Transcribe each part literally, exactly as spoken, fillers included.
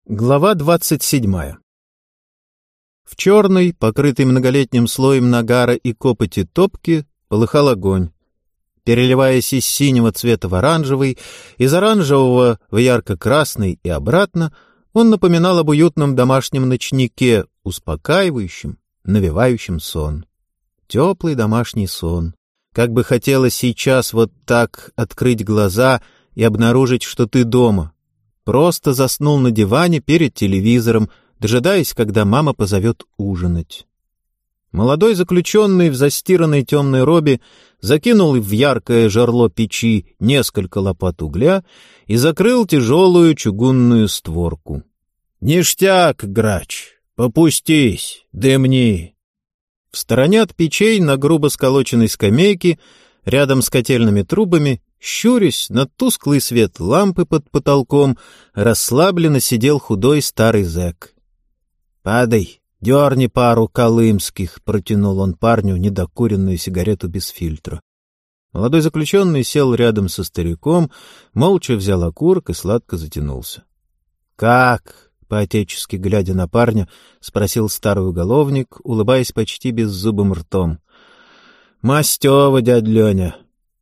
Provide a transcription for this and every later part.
Глава двадцать седьмая. В черной, покрытой многолетним слоем нагара и копоти топке, полыхал огонь. Переливаясь из синего цвета в оранжевый, из оранжевого в ярко-красный и обратно, он напоминал об уютном домашнем ночнике, успокаивающем, навевающем сон. Теплый домашний сон. Как бы хотелось сейчас вот так открыть глаза и обнаружить, что ты дома. Просто заснул на диване перед телевизором, дожидаясь, когда мама позовет ужинать. Молодой заключенный в застиранной темной робе закинул в яркое жерло печи несколько лопат угля и закрыл тяжелую чугунную створку. — Ништяк, грач! Попустись! Дымни! В стороне от печей на грубо сколоченной скамейке, рядом с котельными трубами, щурясь на тусклый свет лампы под потолком, расслабленно сидел худой старый зэк. — Падай, дерни пару колымских, — протянул он парню недокуренную сигарету без фильтра. Молодой заключенный сел рядом со стариком, молча взял окурок и сладко затянулся. — Как? — по-отечески глядя на парня, спросил старый уголовник, улыбаясь почти беззубым ртом. — Мастево, дядь Леня.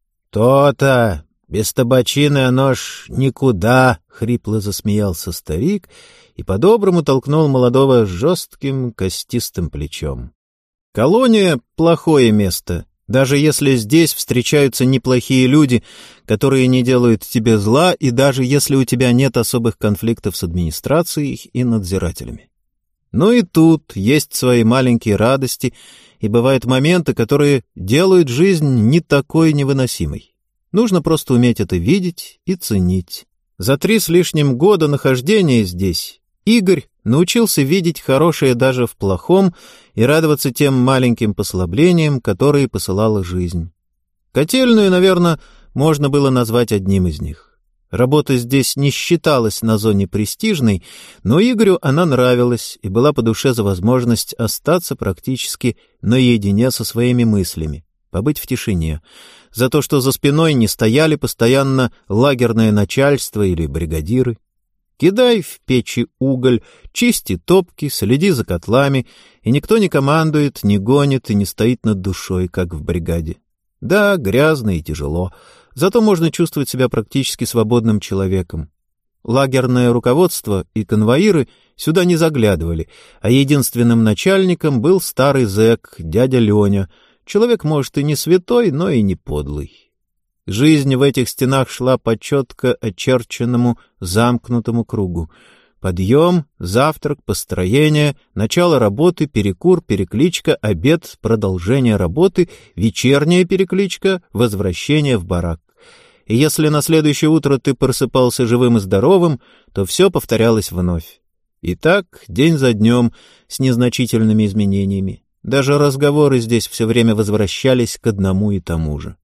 «То-то! Без табачины оно ж никуда!» — хрипло засмеялся старик и по-доброму толкнул молодого жестким костистым плечом. «Колония — плохое место, даже если здесь встречаются неплохие люди, которые не делают тебе зла, и даже если у тебя нет особых конфликтов с администрацией и надзирателями. Но и тут есть свои маленькие радости, и бывают моменты, которые делают жизнь не такой невыносимой. Нужно просто уметь это видеть и ценить. За три с лишним года нахождения здесь Игорь научился видеть хорошее даже в плохом и радоваться тем маленьким послаблениям, которые посылала жизнь. Котельную, наверное, можно было назвать одним из них. Работа здесь не считалась на зоне престижной, но Игорю она нравилась и была по душе за возможность остаться практически наедине со своими мыслями, побыть в тишине, за то, что за спиной не стояли постоянно лагерное начальство или бригадиры. Кидай в печи уголь, чисти топки, следи за котлами, и никто не командует, не гонит и не стоит над душой, как в бригаде. Да, грязно и тяжело, зато можно чувствовать себя практически свободным человеком. Лагерное руководство и конвоиры сюда не заглядывали, а единственным начальником был старый зэк, дядя Леня. Человек, может, и не святой, но и не подлый. Жизнь в этих стенах шла по четко очерченному замкнутому кругу. Подъем, завтрак, построение, начало работы, перекур, перекличка, обед, продолжение работы, вечерняя перекличка, возвращение в барак. И если на следующее утро ты просыпался живым и здоровым, то все повторялось вновь. И так, день за днем, с незначительными изменениями. Даже разговоры здесь все время возвращались к одному и тому же.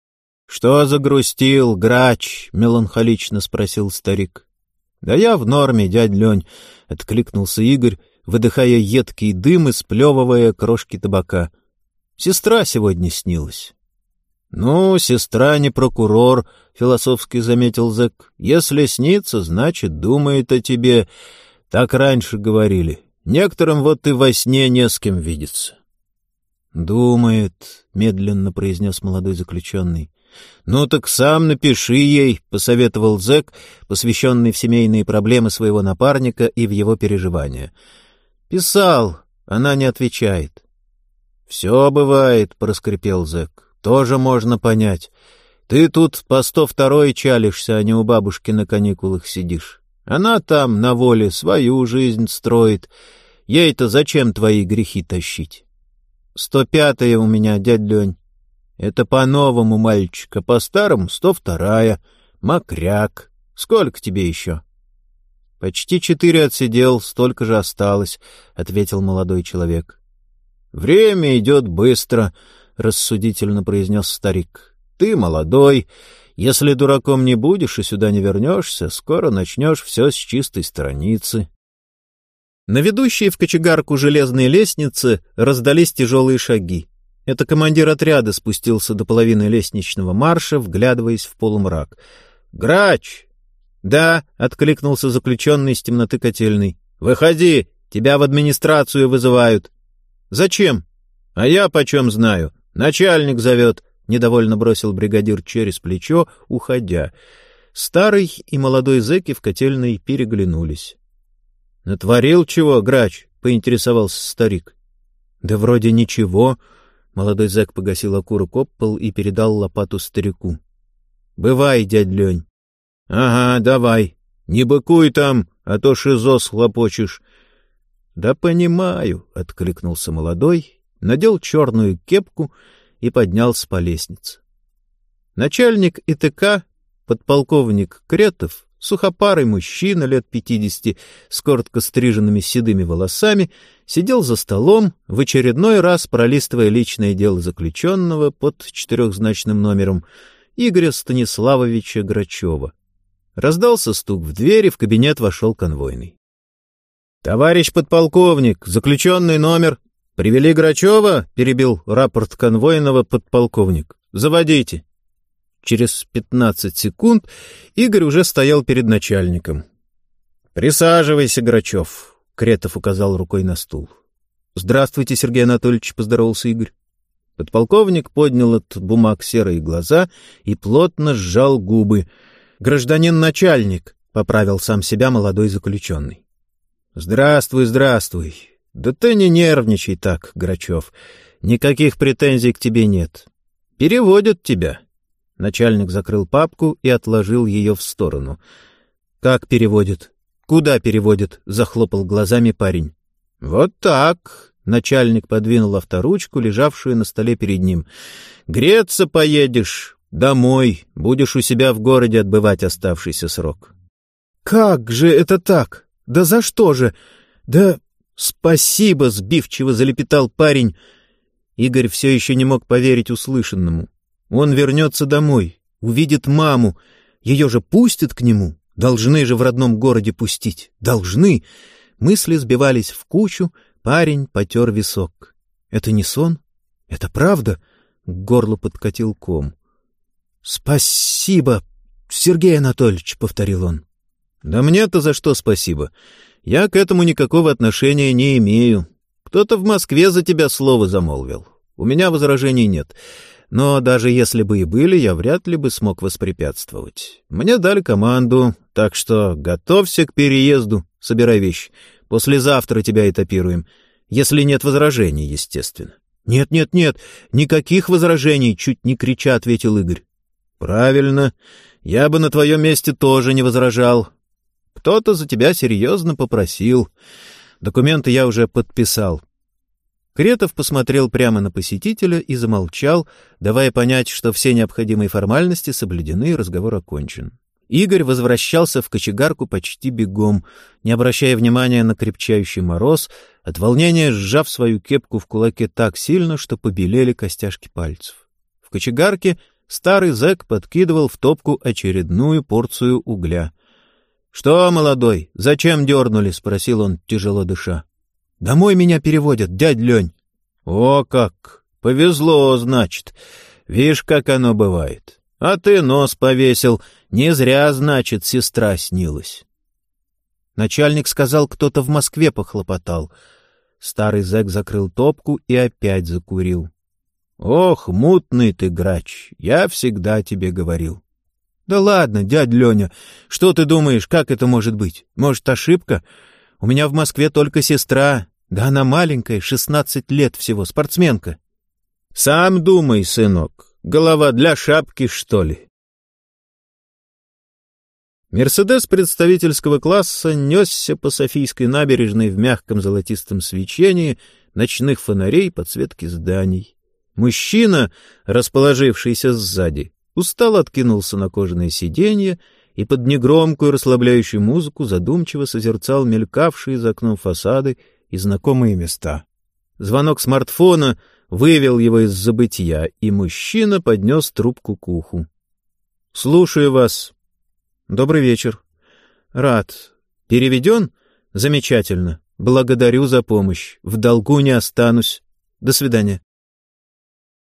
— Что загрустил, грач? — меланхолично спросил старик. — Да я в норме, дядь Лень, — откликнулся Игорь, выдыхая едкий дым и сплевывая крошки табака. — Сестра сегодня снилась. — Ну, сестра не прокурор, — философски заметил зэк. — Если снится, значит, думает о тебе. Так раньше говорили. Некоторым вот и во сне не с кем видеться. — Думает, — медленно произнес молодой заключенный. — Ну так сам напиши ей, — посоветовал зэк, посвященный в семейные проблемы своего напарника и в его переживания. — Писал, она не отвечает. — Все бывает, — проскрипел зэк. — Тоже можно понять. Ты тут по сто второй чалишься, а не у бабушки на каникулах сидишь. Она там на воле свою жизнь строит. Ей-то зачем твои грехи тащить? — Сто пятая у меня, дядь Лень. Это по-новому, мальчик, а по-старому сто вторая. Мокряк. Сколько тебе еще? — Почти четыре отсидел, столько же осталось, — ответил молодой человек. — Время идет быстро, — рассудительно произнес старик. — Ты молодой. Если дураком не будешь и сюда не вернешься, скоро начнешь все с чистой страницы. На ведущей в кочегарку железной лестнице раздались тяжелые шаги. Это командир отряда спустился до половины лестничного марша, вглядываясь в полумрак. — Грач! «Да», — откликнулся заключенный из темноты котельной. «Выходи, тебя в администрацию вызывают». «Зачем?» «А я почем знаю. Начальник зовет», — недовольно бросил бригадир через плечо, уходя. Старый и молодой зэки в котельной переглянулись. «Натворил чего, грач?» — поинтересовался старик. «Да вроде ничего». Молодой зэк погасил окурок об пол и передал лопату старику. «Бывай, дядь Лень». «Ага, давай. Не быкуй там, а то шизо схлопочешь». «Да понимаю», — откликнулся молодой, надел черную кепку и поднялся по лестнице. Начальник ИТК, подполковник Кретов, сухопарый мужчина лет пятидесяти с коротко стриженными седыми волосами, сидел за столом, в очередной раз пролистывая личное дело заключенного под четырехзначным номером Игоря Станиславовича Грачева. Раздался стук в дверь, и в кабинет вошел конвойный. — Товарищ подполковник, заключенный номер. — Привели Грачева? — перебил рапорт конвойного подполковник. — Заводите. Через пятнадцать секунд Игорь уже стоял перед начальником. — Присаживайся, Грачев, — Кретов указал рукой на стул. — Здравствуйте, Сергей Анатольевич, — поздоровался Игорь. Подполковник поднял от бумаг серые глаза и плотно сжал губы. — Гражданин начальник, — поправил сам себя молодой заключенный. — Здравствуй, здравствуй. Да ты не нервничай так, Грачев. Никаких претензий к тебе нет. Переводят тебя. Начальник закрыл папку и отложил ее в сторону. — Как переводят? Куда переводят? — захлопал глазами парень. — Вот так. Начальник подвинул авторучку, лежавшую на столе перед ним. — Греться поедешь. Домой. Будешь у себя в городе отбывать оставшийся срок. — Как же это так? Да за что же? Да спасибо, сбивчиво залепетал парень. Игорь все еще не мог поверить услышанному. Он вернется домой, увидит маму. Ее же пустят к нему. Должны же в родном городе пустить. Должны. Мысли сбивались в кучу. Парень потер висок. Это не сон? Это правда? К горлу подкатил ком. «Спасибо, Сергей Анатольевич», — повторил он. «Да мне-то за что спасибо? Я к этому никакого отношения не имею. Кто-то в Москве за тебя слово замолвил. У меня возражений нет. Но даже если бы и были, я вряд ли бы смог воспрепятствовать. Мне дали команду, так что готовься к переезду, собирай вещи. Послезавтра тебя этапируем, если нет возражений, естественно». «Нет, нет, нет, никаких возражений», — чуть не крича ответил Игорь. «Правильно. Я бы на твоем месте тоже не возражал. Кто-то за тебя серьезно попросил. Документы я уже подписал». Кретов посмотрел прямо на посетителя и замолчал, давая понять, что все необходимые формальности соблюдены и разговор окончен. Игорь возвращался в кочегарку почти бегом, не обращая внимания на крепчающий мороз, от волнения сжав свою кепку в кулаке так сильно, что побелели костяшки пальцев. В кочегарке старый зэк подкидывал в топку очередную порцию угля. — Что, молодой, зачем дернули? — спросил он, тяжело дыша. — Домой меня переводят, дядь Лень. — О как! Повезло, значит. Вишь, как оно бывает. А ты нос повесил. Не зря, значит, сестра снилась. Начальник сказал, кто-то в Москве похлопотал. Старый зэк закрыл топку и опять закурил. — Ох, мутный ты, грач, я всегда тебе говорил. — Да ладно, дядь Леня, что ты думаешь, как это может быть? Может, ошибка? У меня в Москве только сестра, да она маленькая, шестнадцать лет всего, спортсменка. — Сам думай, сынок, голова для шапки, что ли? Мерседес представительского класса несся по Софийской набережной в мягком золотистом свечении ночных фонарей подсветки зданий. Мужчина, расположившийся сзади, устало откинулся на кожаное сиденье и под негромкую расслабляющую музыку задумчиво созерцал мелькавшие за окном фасады и знакомые места. Звонок смартфона вывел его из забытья, и мужчина поднес трубку к уху. — Слушаю вас. — Добрый вечер. — Рад. Переведен? — Замечательно. Благодарю за помощь. В долгу не останусь. До свидания.